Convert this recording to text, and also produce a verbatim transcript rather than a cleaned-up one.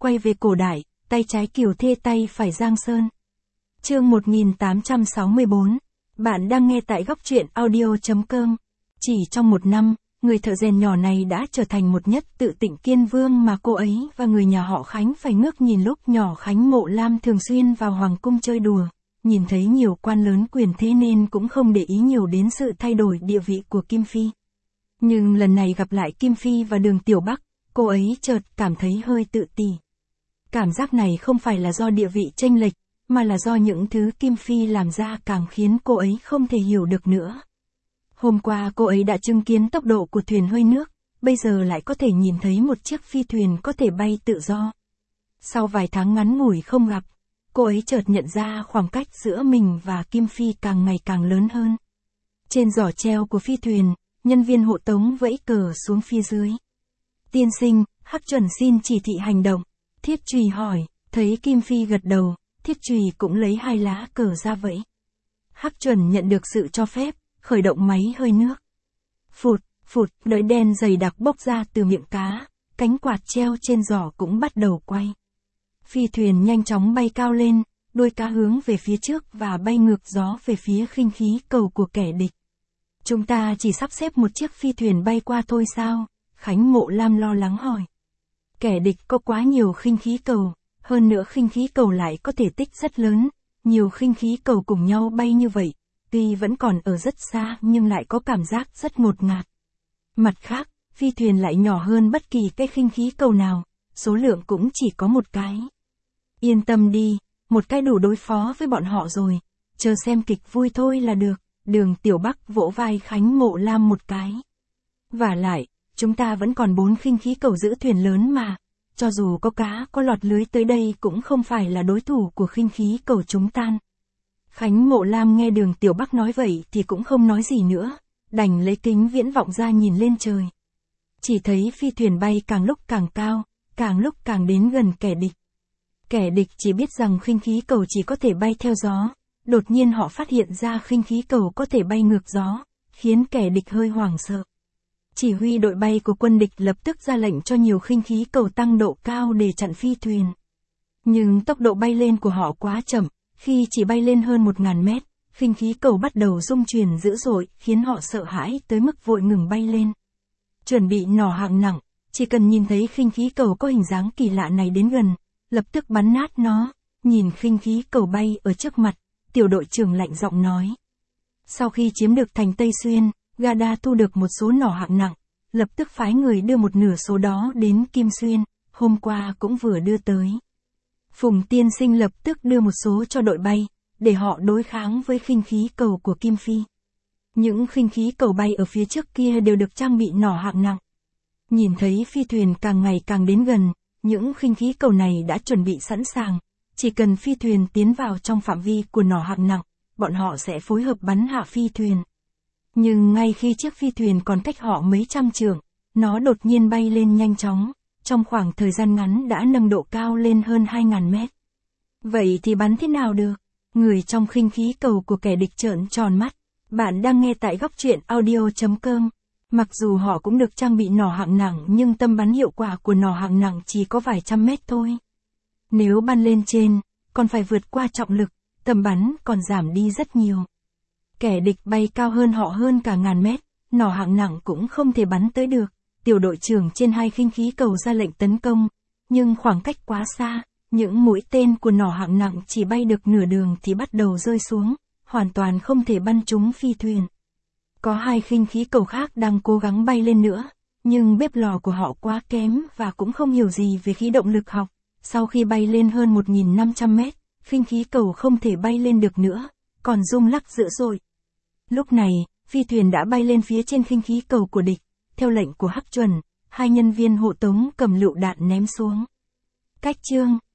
quay về cổ đại, tay trái Kiều Thê tay phải Giang Sơn. Chương một nghìn tám trăm sáu mươi bốn. Bạn đang nghe tại góc truyện audio chấm com. Chỉ trong một năm, người thợ rèn nhỏ này đã trở thành một nhất tự tịnh kiên vương mà cô ấy và người nhà họ Khánh phải ngước nhìn. Lúc nhỏ Khánh Mộ Lam thường xuyên vào hoàng cung chơi đùa, nhìn thấy nhiều quan lớn quyền thế nên cũng không để ý nhiều đến sự thay đổi địa vị của Kim Phi. Nhưng lần này gặp lại Kim Phi và Đường Tiểu Bắc, cô ấy chợt cảm thấy hơi tự ti. Cảm giác này không phải là do địa vị chênh lệch, mà là do những thứ Kim Phi làm ra càng khiến cô ấy không thể hiểu được nữa. Hôm qua cô ấy đã chứng kiến tốc độ của thuyền hơi nước, bây giờ lại có thể nhìn thấy một chiếc phi thuyền có thể bay tự do. Sau vài tháng ngắn ngủi không gặp, cô ấy chợt nhận ra khoảng cách giữa mình và Kim Phi càng ngày càng lớn hơn. Trên giỏ treo của phi thuyền, nhân viên hộ tống vẫy cờ xuống phía dưới. Tiên sinh, Hắc Chuẩn xin chỉ thị hành động. Thiết Trùy hỏi, thấy Kim Phi gật đầu, Thiết Trùy cũng lấy hai lá cờ ra vẫy. Hắc Chuẩn nhận được sự cho phép, khởi động máy hơi nước. Phụt, phụt, lưỡi đen dày đặc bốc ra từ miệng cá, cánh quạt treo trên giỏ cũng bắt đầu quay. Phi thuyền nhanh chóng bay cao lên, đuôi cá hướng về phía trước và bay ngược gió về phía khinh khí cầu của kẻ địch. Chúng ta chỉ sắp xếp một chiếc phi thuyền bay qua thôi sao? Khánh Mộ Lam lo lắng hỏi. Kẻ địch có quá nhiều khinh khí cầu, hơn nữa khinh khí cầu lại có thể tích rất lớn, nhiều khinh khí cầu cùng nhau bay như vậy, tuy vẫn còn ở rất xa nhưng lại có cảm giác rất ngột ngạt. Mặt khác, phi thuyền lại nhỏ hơn bất kỳ cái khinh khí cầu nào, số lượng cũng chỉ có một cái. Yên tâm đi, một cái đủ đối phó với bọn họ rồi, chờ xem kịch vui thôi là được. Đường Tiểu Bắc vỗ vai Khánh Mộ Lam một cái. Vả lại, chúng ta vẫn còn bốn khinh khí cầu giữ thuyền lớn mà, cho dù có cá có lọt lưới tới đây cũng không phải là đối thủ của khinh khí cầu chúng tan. Khánh Mộ Lam nghe Đường Tiểu Bắc nói vậy thì cũng không nói gì nữa, đành lấy kính viễn vọng ra nhìn lên trời. Chỉ thấy phi thuyền bay càng lúc càng cao, càng lúc càng đến gần kẻ địch. Kẻ địch chỉ biết rằng khinh khí cầu chỉ có thể bay theo gió. Đột nhiên họ phát hiện ra khinh khí cầu có thể bay ngược gió, khiến kẻ địch hơi hoảng sợ. Chỉ huy đội bay của quân địch lập tức ra lệnh cho nhiều khinh khí cầu tăng độ cao để chặn phi thuyền. Nhưng tốc độ bay lên của họ quá chậm, khi chỉ bay lên hơn một nghìn mét, khinh khí cầu bắt đầu rung chuyển dữ dội, khiến họ sợ hãi tới mức vội ngừng bay lên. Chuẩn bị nỏ hạng nặng, chỉ cần nhìn thấy khinh khí cầu có hình dáng kỳ lạ này đến gần, lập tức bắn nát nó. Nhìn khinh khí cầu bay ở trước mặt, tiểu đội trưởng lạnh giọng nói. Sau khi chiếm được thành Tây Xuyên, Gada thu được một số nỏ hạng nặng, lập tức phái người đưa một nửa số đó đến Kim Xuyên, hôm qua cũng vừa đưa tới. Phùng tiên sinh lập tức đưa một số cho đội bay, để họ đối kháng với khinh khí cầu của Kim Phi. Những khinh khí cầu bay ở phía trước kia đều được trang bị nỏ hạng nặng. Nhìn thấy phi thuyền càng ngày càng đến gần, những khinh khí cầu này đã chuẩn bị sẵn sàng. Chỉ cần phi thuyền tiến vào trong phạm vi của nỏ hạng nặng, bọn họ sẽ phối hợp bắn hạ phi thuyền. Nhưng ngay khi chiếc phi thuyền còn cách họ mấy trăm trượng, nó đột nhiên bay lên nhanh chóng, trong khoảng thời gian ngắn đã nâng độ cao lên hơn hai nghìn mét. Vậy thì bắn thế nào được? Người trong khinh khí cầu của kẻ địch trợn tròn mắt. Bạn đang nghe tại góc truyện audio chấm com. Mặc dù họ cũng được trang bị nỏ hạng nặng nhưng tâm bắn hiệu quả của nỏ hạng nặng chỉ có vài trăm mét thôi. Nếu bắn lên trên, còn phải vượt qua trọng lực, tầm bắn còn giảm đi rất nhiều. Kẻ địch bay cao hơn họ hơn cả ngàn mét, nỏ hạng nặng cũng không thể bắn tới được. Tiểu đội trưởng trên hai khinh khí cầu ra lệnh tấn công, nhưng khoảng cách quá xa, những mũi tên của nỏ hạng nặng chỉ bay được nửa đường thì bắt đầu rơi xuống, hoàn toàn không thể bắn trúng phi thuyền. Có hai khinh khí cầu khác đang cố gắng bay lên nữa, nhưng bếp lò của họ quá kém và cũng không hiểu gì về khí động lực học. Sau khi bay lên hơn một nghìn năm trăm mét, khinh khí cầu không thể bay lên được nữa, còn rung lắc dữ dội. Lúc này, phi thuyền đã bay lên phía trên khinh khí cầu của địch, theo lệnh của Hắc Chuẩn, hai nhân viên hộ tống cầm lựu đạn ném xuống. Cách chương